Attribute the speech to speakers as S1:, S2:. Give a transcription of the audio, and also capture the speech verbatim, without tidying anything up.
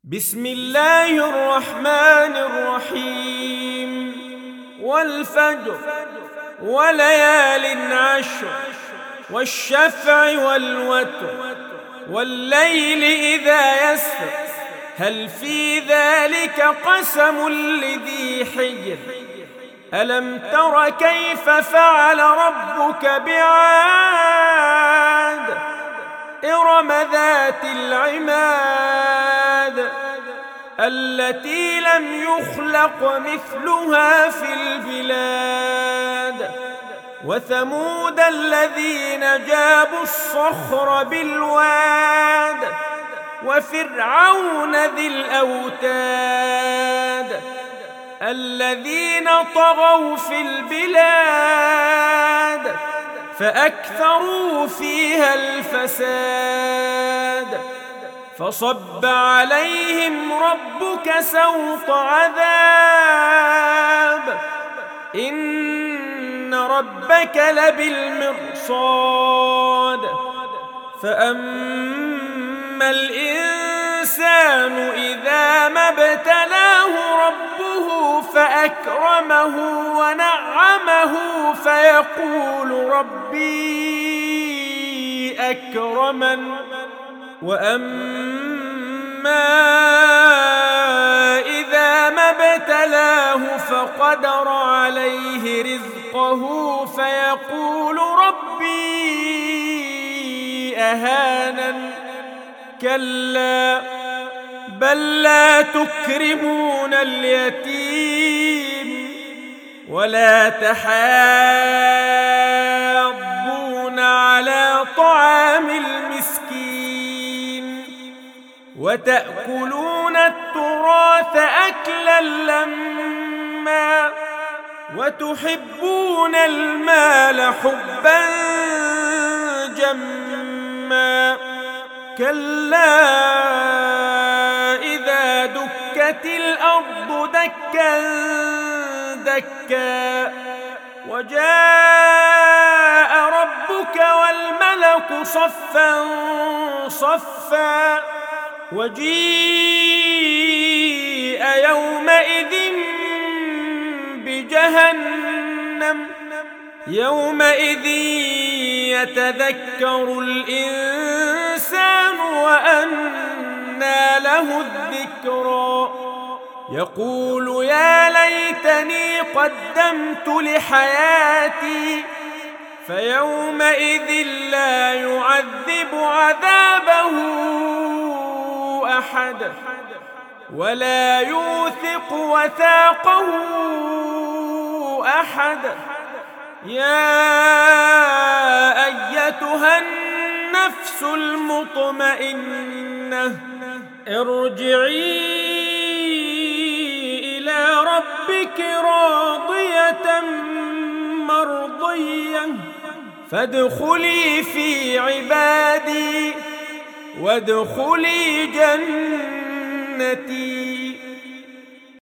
S1: بسم الله الرحمن الرحيم والفجر وليال عشر والشفع والوتر والليل إذا يسر هل في ذلك قسم لذي حجر ألم تر كيف فعل ربك بعاد إرم ذات العماد التي لم يخلق مثلها في البلاد وثمود الذين جابوا الصخر بالواد وفرعون ذي الأوتاد الذين طغوا في البلاد فأكثروا فيها الفساد فصب عليهم ربك سوط عذاب إن ربك لبالمرصاد فأما الإنسان إذا ما ابتلاه ربه فأكرمه ونعمه فيقول ربي أكرمن وأما إذا ما ابتلاه فقدر عليه رزقه فيقول ربي أهانن كلا بل لا تكرمون اليتيم ولا تحاضون على طعام المسكين وتأكلون التراث أكلا لما وتحبون المال حبا جما كلا إذا دكت الأرض دكا دكا وجاء ربك والملك صفا صفا وجيء يومئذ بجهنم يومئذ يتذكر الإنسان وأنى له الذكرى يقول يا ليتني قدمت لحياتي فيومئذ لا يعذب عذابه أحد ولا يوثق وثاقه أحد يا أيتها النفس المطمئنة ارجعي إلى ربك راضية مرضية فادخلي في عبادي وادخلي جنتي.